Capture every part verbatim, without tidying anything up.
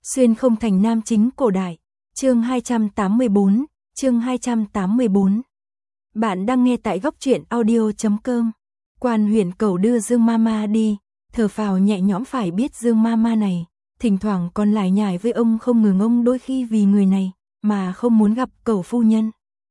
Xuyên không thành nam chính cổ đại. Chương hai trăm tám mươi bốn, chương hai trăm tám mươi bốn. Bạn đang nghe tại góc truyện audio chấm com. Quan Huyền Cẩu đưa Dương Mama đi, thở phào nhẹ nhõm, phải biết Dương Mama này, thỉnh thoảng còn lải nhải với ông không ngừng, ông đôi khi vì người này mà không muốn gặp Cẩu phu nhân.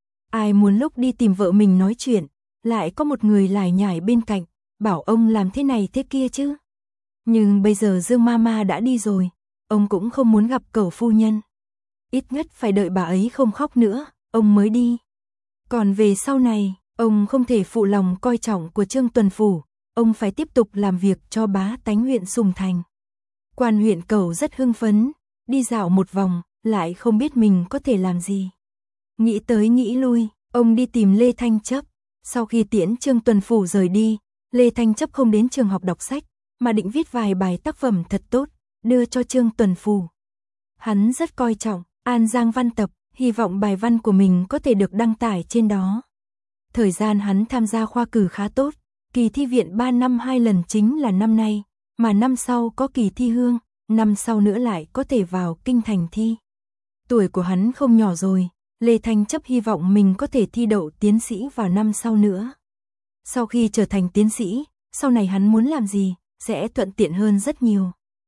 Ai muốn lúc đi tìm vợ mình nói chuyện, lại có một người lải nhải bên cạnh, bảo ông làm thế này thế kia chứ. Nhưng bây giờ Dương Mama đã đi rồi, ông cũng không muốn gặp Cẩu phu nhân. Ít nhất phải đợi bà ấy không khóc nữa, ông mới đi. Còn về sau này, ông không thể phụ lòng coi trọng của Trương Tuần Phủ, ông phải tiếp tục làm việc cho bá tánh huyện Sùng Thành. Quan Huyện Cẩu rất hưng phấn, đi dạo một vòng, lại không biết mình có thể làm gì. Nghĩ tới nghĩ lui, ông đi tìm Lê Thanh Chấp. Sau khi tiễn Trương Tuần Phủ rời đi, Lê Thanh Chấp không đến trường học đọc sách, mà định viết vài bài tác phẩm thật tốt, đưa cho Trương Tuần Phủ. Hắn rất coi trọng An Giang văn tập, hy vọng bài văn của mình có thể được đăng tải trên đó. Thời gian hắn tham gia khoa cử khá tốt, kỳ thi viện ba năm hai lần chính là năm nay, mà năm sau có kỳ thi hương, năm sau nữa lại có thể vào kinh thành thi. Tuổi của hắn không nhỏ rồi, Lê Thanh Chấp hy vọng mình có thể thi đậu tiến sĩ vào năm sau nữa. Sau khi trở thành tiến sĩ, sau này hắn muốn làm gì, sẽ thuận tiện hơn rất nhiều.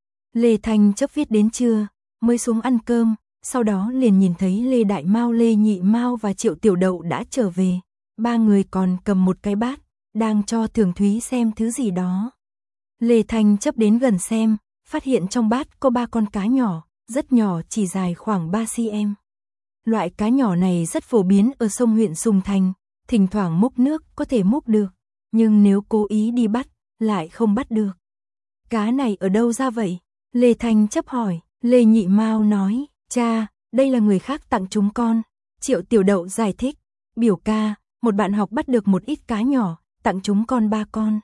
Lê Thanh Chấp viết đến trưa, mới xuống ăn cơm, sau đó liền nhìn thấy Lê Đại Mao, Lê Nhị Mao và Triệu Tiểu Đậu đã trở về. Ba người còn cầm một cái bát, đang cho Thường Thúy xem thứ gì đó. Lê Thanh Chấp đến gần xem, phát hiện trong bát có ba con cá nhỏ, rất nhỏ, chỉ dài khoảng ba xăng-ti-mét. Loại cá nhỏ này rất phổ biến ở sông huyện Sùng Thành, thỉnh thoảng múc nước có thể múc được, nhưng nếu cố ý đi bắt, lại không bắt được. Cá này ở đâu ra vậy? Lê Thanh Chấp hỏi. Lê Nhị Mao nói, cha, đây là người khác tặng chúng con. Triệu Tiểu Đậu giải thích, biểu ca, một bạn học bắt được một ít cá nhỏ, tặng chúng con ba con.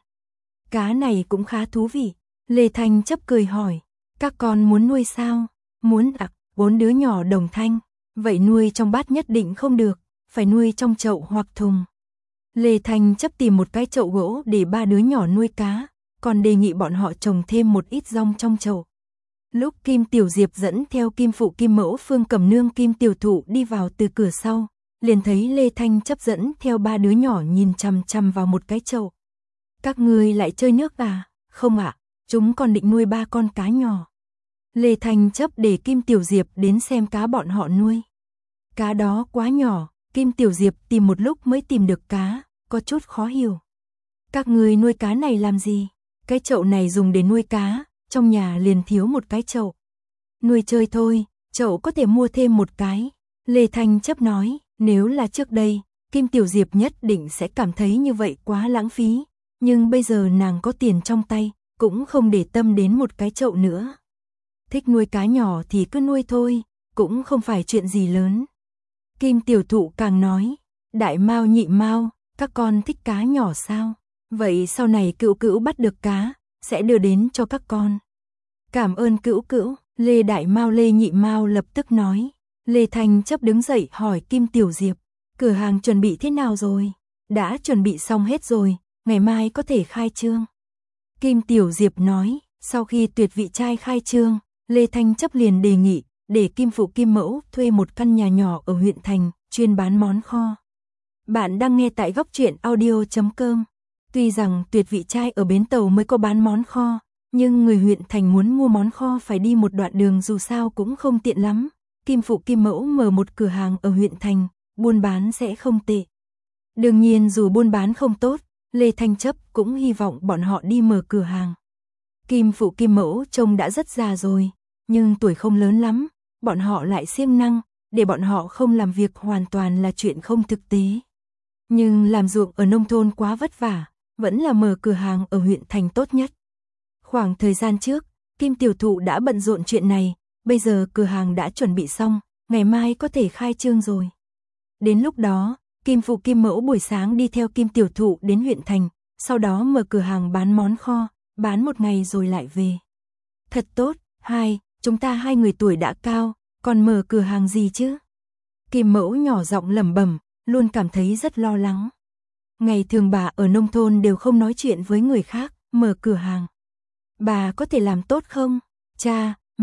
Cá này cũng khá thú vị. Lê Thanh Chấp cười hỏi, các con muốn nuôi sao? Muốn ạ. À, bốn đứa nhỏ đồng thanh, vậy nuôi trong bát nhất định không được, phải nuôi trong chậu hoặc thùng. Lê Thanh Chấp tìm một cái chậu gỗ để ba đứa nhỏ nuôi cá, còn đề nghị bọn họ trồng thêm một ít rong trong chậu. Lúc Kim Tiểu Diệp dẫn theo Kim Phụ Kim Mẫu Phương Cẩm Nương Kim Tiểu Thụ đi vào từ cửa sau, liền thấy Lê Thanh Chấp dẫn theo ba đứa nhỏ nhìn chằm chằm vào một cái chậu. Các ngươi lại chơi nước à? Không ạ, à, chúng còn định nuôi ba con cá nhỏ. Lê Thanh Chấp để Kim Tiểu Diệp đến xem cá bọn họ nuôi. Cá đó quá nhỏ, Kim Tiểu Diệp tìm một lúc mới tìm được cá, có chút khó hiểu. Các ngươi nuôi cá này làm gì? Cái chậu này dùng để nuôi cá, trong nhà liền thiếu một cái chậu. Nuôi chơi thôi, chậu có thể mua thêm một cái. Lê Thanh Chấp nói, nếu là trước đây, Kim Tiểu Diệp nhất định sẽ cảm thấy như vậy quá lãng phí, nhưng bây giờ nàng có tiền trong tay, cũng không để tâm đến một cái chậu nữa. Thích nuôi cá nhỏ thì cứ nuôi thôi, cũng không phải chuyện gì lớn. Kim Tiểu Thụ càng nói, Đại Mao Nhị Mao, các con thích cá nhỏ sao? Vậy sau này Cữu Cữu bắt được cá, sẽ đưa đến cho các con. Cảm ơn Cữu Cữu. Lê Đại Mao Lê Nhị Mao lập tức nói. Lê Thanh Chấp đứng dậy hỏi Kim Tiểu Diệp, cửa hàng chuẩn bị thế nào rồi? Đã chuẩn bị xong hết rồi, ngày mai có thể khai trương. Kim Tiểu Diệp nói, sau khi tuyệt vị trai khai trương, Lê Thanh Chấp liền đề nghị để Kim Phụ Kim Mẫu thuê một căn nhà nhỏ ở huyện thành, chuyên bán món kho. Bạn đang nghe tại góc truyện audio chấm com. Tuy rằng tuyệt vị trai ở bến tàu mới có bán món kho, nhưng người huyện thành muốn mua món kho phải đi một đoạn đường, dù sao cũng không tiện lắm. Kim Phụ Kim Mẫu mở một cửa hàng ở huyện thành, buôn bán sẽ không tệ. Đương nhiên dù buôn bán không tốt, Lê Thanh Chấp cũng hy vọng bọn họ đi mở cửa hàng. Kim Phụ Kim Mẫu trông đã rất già rồi, nhưng tuổi không lớn lắm, bọn họ lại siêng năng, để bọn họ không làm việc hoàn toàn là chuyện không thực tế. Nhưng làm ruộng ở nông thôn quá vất vả, vẫn là mở cửa hàng ở huyện thành tốt nhất. Khoảng thời gian trước, Kim Tiểu Thụ đã bận rộn chuyện này, bây giờ cửa hàng đã chuẩn bị xong, ngày mai có thể khai trương rồi. Đến lúc đó, Kim Phụ Kim Mẫu buổi sáng đi theo Kim Tiểu Thụ đến huyện thành, sau đó mở cửa hàng bán món kho, bán một ngày rồi lại về. Thật tốt, hai, chúng ta hai người tuổi đã cao, còn mở cửa hàng gì chứ? Kim Mẫu nhỏ giọng lẩm bẩm, luôn cảm thấy rất lo lắng. Ngày thường bà ở nông thôn đều không nói chuyện với người khác, mở cửa hàng. Bà có thể làm tốt không? Cha, mẹ,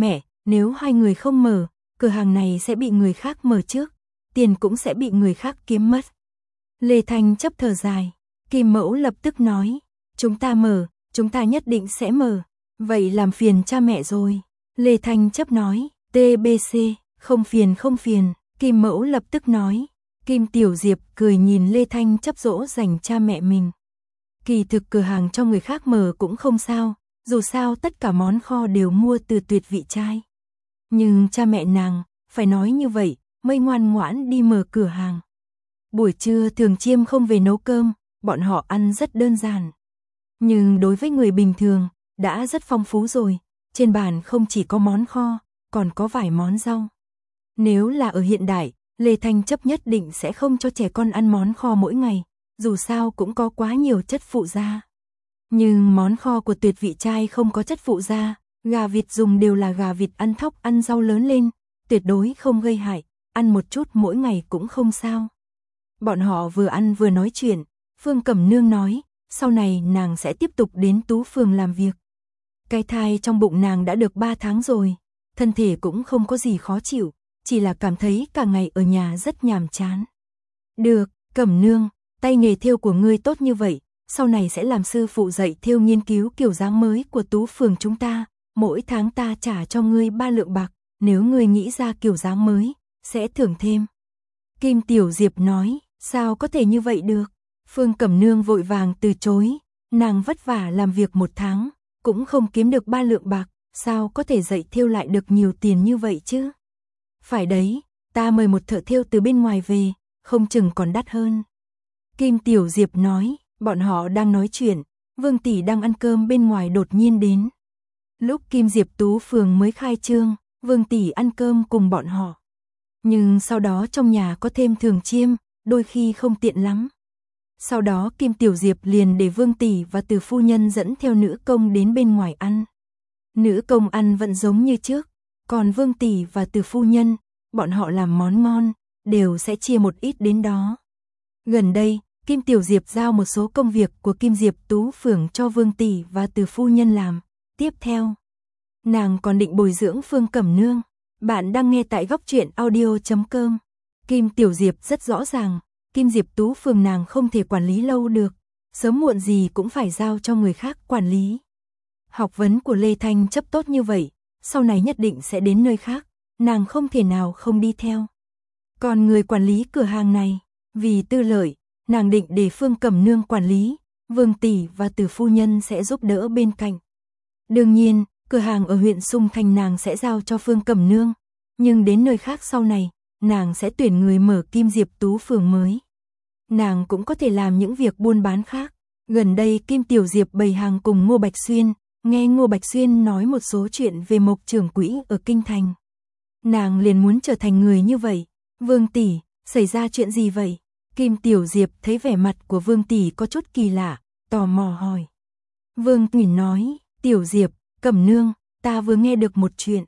nếu hai người không mở, cửa hàng này sẽ bị người khác mở trước, tiền cũng sẽ bị người khác kiếm mất. Lê Thanh chấp thở dài, Kim Mẫu lập tức nói, chúng ta mở, chúng ta nhất định sẽ mở, vậy làm phiền cha mẹ rồi. Lê Thanh chấp nói, tê bê xê, không phiền không phiền, Kim Mẫu lập tức nói. Kim Tiểu Diệp cười nhìn Lê Thanh chấp dỗ dành cha mẹ mình. Kỳ thực cửa hàng cho người khác mở cũng không sao, dù sao tất cả món kho đều mua từ Tuyệt Vị trai. Nhưng cha mẹ nàng, phải nói như vậy, mới ngoan ngoãn đi mở cửa hàng. Buổi trưa Thường Chiêm không về nấu cơm, bọn họ ăn rất đơn giản. Nhưng đối với người bình thường, đã rất phong phú rồi, trên bàn không chỉ có món kho, còn có vài món rau. Nếu là ở hiện đại, Lê Thanh chấp nhất định sẽ không cho trẻ con ăn món kho mỗi ngày, dù sao cũng có quá nhiều chất phụ gia. Nhưng món kho của Tuyệt Vị trai không có chất phụ gia, gà vịt dùng đều là gà vịt ăn thóc ăn rau lớn lên, tuyệt đối không gây hại, ăn một chút mỗi ngày cũng không sao. Bọn họ vừa ăn vừa nói chuyện, Phương Cẩm Nương nói, sau này nàng sẽ tiếp tục đến Tú Phường làm việc. Cái thai trong bụng nàng đã được ba tháng rồi, thân thể cũng không có gì khó chịu, chỉ là cảm thấy cả ngày ở nhà rất nhàm chán. Được, Cẩm Nương, tay nghề thêu của ngươi tốt như vậy, sau này sẽ làm sư phụ dạy thêu nghiên cứu kiểu dáng mới của Tú Phường chúng ta, mỗi tháng ta trả cho ngươi ba lượng bạc, nếu ngươi nghĩ ra kiểu dáng mới, sẽ thưởng thêm. Kim Tiểu Diệp nói, sao có thể như vậy được? Phương Cẩm Nương vội vàng từ chối, nàng vất vả làm việc một tháng, cũng không kiếm được ba lượng bạc, sao có thể dạy thêu lại được nhiều tiền như vậy chứ? Phải đấy, ta mời một thợ thêu từ bên ngoài về, không chừng còn đắt hơn. Kim Tiểu Diệp nói, bọn họ đang nói chuyện, Vương tỷ đang ăn cơm bên ngoài đột nhiên đến. Lúc Kim Diệp Tú Phường mới khai trương, Vương tỷ ăn cơm cùng bọn họ. Nhưng sau đó trong nhà có thêm Thường Chiêm, đôi khi không tiện lắm. Sau đó Kim Tiểu Diệp liền để Vương tỷ và Từ phu nhân dẫn theo nữ công đến bên ngoài ăn. Nữ công ăn vẫn giống như trước, còn Vương tỷ và Từ phu nhân, bọn họ làm món ngon, đều sẽ chia một ít đến đó. Gần đây, Kim Tiểu Diệp giao một số công việc của Kim Diệp Tú Phường cho Vương tỷ và Từ phu nhân làm. Tiếp theo, nàng còn định bồi dưỡng Phương Cẩm Nương. Bạn đang nghe tại góc truyện audio chấm com. Kim Tiểu Diệp rất rõ ràng, Kim Diệp Tú Phường nàng không thể quản lý lâu được, sớm muộn gì cũng phải giao cho người khác quản lý. Học vấn của Lê Thanh chấp tốt như vậy, sau này nhất định sẽ đến nơi khác, nàng không thể nào không đi theo. Còn người quản lý cửa hàng này, vì tư lợi, nàng định để Phương Cẩm Nương quản lý, Vương tỷ và Từ phu nhân sẽ giúp đỡ bên cạnh. Đương nhiên, cửa hàng ở huyện Sung Thành nàng sẽ giao cho Phương Cẩm Nương, nhưng đến nơi khác sau này, nàng sẽ tuyển người mở Kim Diệp Tú Phường mới. Nàng cũng có thể làm những việc buôn bán khác. Gần đây Kim Tiểu Diệp bày hàng cùng Ngô Bạch Xuyên, nghe Ngô Bạch Xuyên nói một số chuyện về Mộc trưởng quỹ ở Kinh Thành. Nàng liền muốn trở thành người như vậy. Vương tỷ, xảy ra chuyện gì vậy? Kim Tiểu Diệp thấy vẻ mặt của Vương tỷ có chút kỳ lạ, tò mò hỏi. Vương tỷ nói, Tiểu Diệp, Cẩm Nương, ta vừa nghe được một chuyện.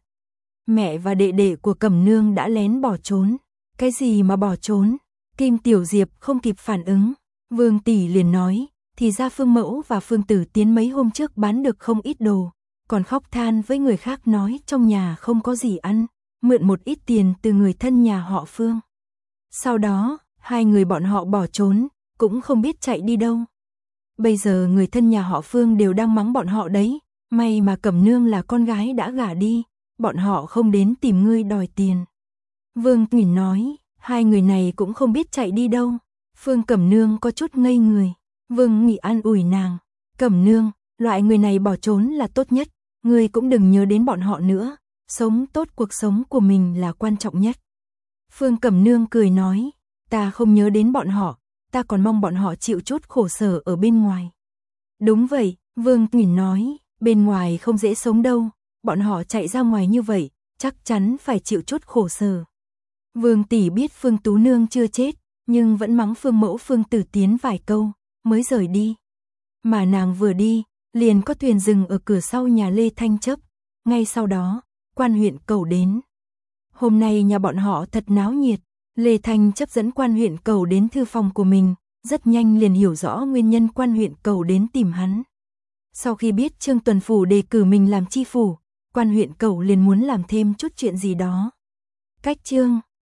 Mẹ và đệ đệ của Cẩm Nương đã lén bỏ trốn. Cái gì mà bỏ trốn? Kim Tiểu Diệp không kịp phản ứng. Vương tỷ liền nói, thì ra Phương Mẫu và Phương Tử Tiến mấy hôm trước bán được không ít đồ, còn khóc than với người khác nói trong nhà không có gì ăn, mượn một ít tiền từ người thân nhà họ Phương. Sau đó, hai người bọn họ bỏ trốn, cũng không biết chạy đi đâu. Bây giờ người thân nhà họ Phương đều đang mắng bọn họ đấy, may mà Cẩm Nương là con gái đã gả đi, bọn họ không đến tìm ngươi đòi tiền. Vương Tỷ nói, hai người này cũng không biết chạy đi đâu. Phương Cẩm Nương có chút ngây người. Vương Nghị an ủi nàng, Cẩm Nương, loại người này bỏ trốn là tốt nhất, ngươi cũng đừng nhớ đến bọn họ nữa, sống tốt cuộc sống của mình là quan trọng nhất. Phương Cẩm Nương cười nói, ta không nhớ đến bọn họ, ta còn mong bọn họ chịu chút khổ sở ở bên ngoài. Đúng vậy, Vương Tỷ nói, bên ngoài không dễ sống đâu, bọn họ chạy ra ngoài như vậy, chắc chắn phải chịu chút khổ sở. Vương tỷ biết Phương Tú Nương chưa chết, nhưng vẫn mắng Phương Mẫu Phương Tử Tiến vài câu, mới rời đi. Mà nàng vừa đi, liền có thuyền dừng ở cửa sau nhà Lê Thanh Chấp. Ngay sau đó, quan huyện Cầu đến. Hôm nay nhà bọn họ thật náo nhiệt, Lê Thanh Chấp dẫn quan huyện Cầu đến thư phòng của mình, rất nhanh liền hiểu rõ nguyên nhân quan huyện Cầu đến tìm hắn. Sau khi biết Trương Tuần Phủ đề cử mình làm chi phủ, Quan huyện Cẩu liền muốn làm thêm chút chuyện gì đó. Cách chương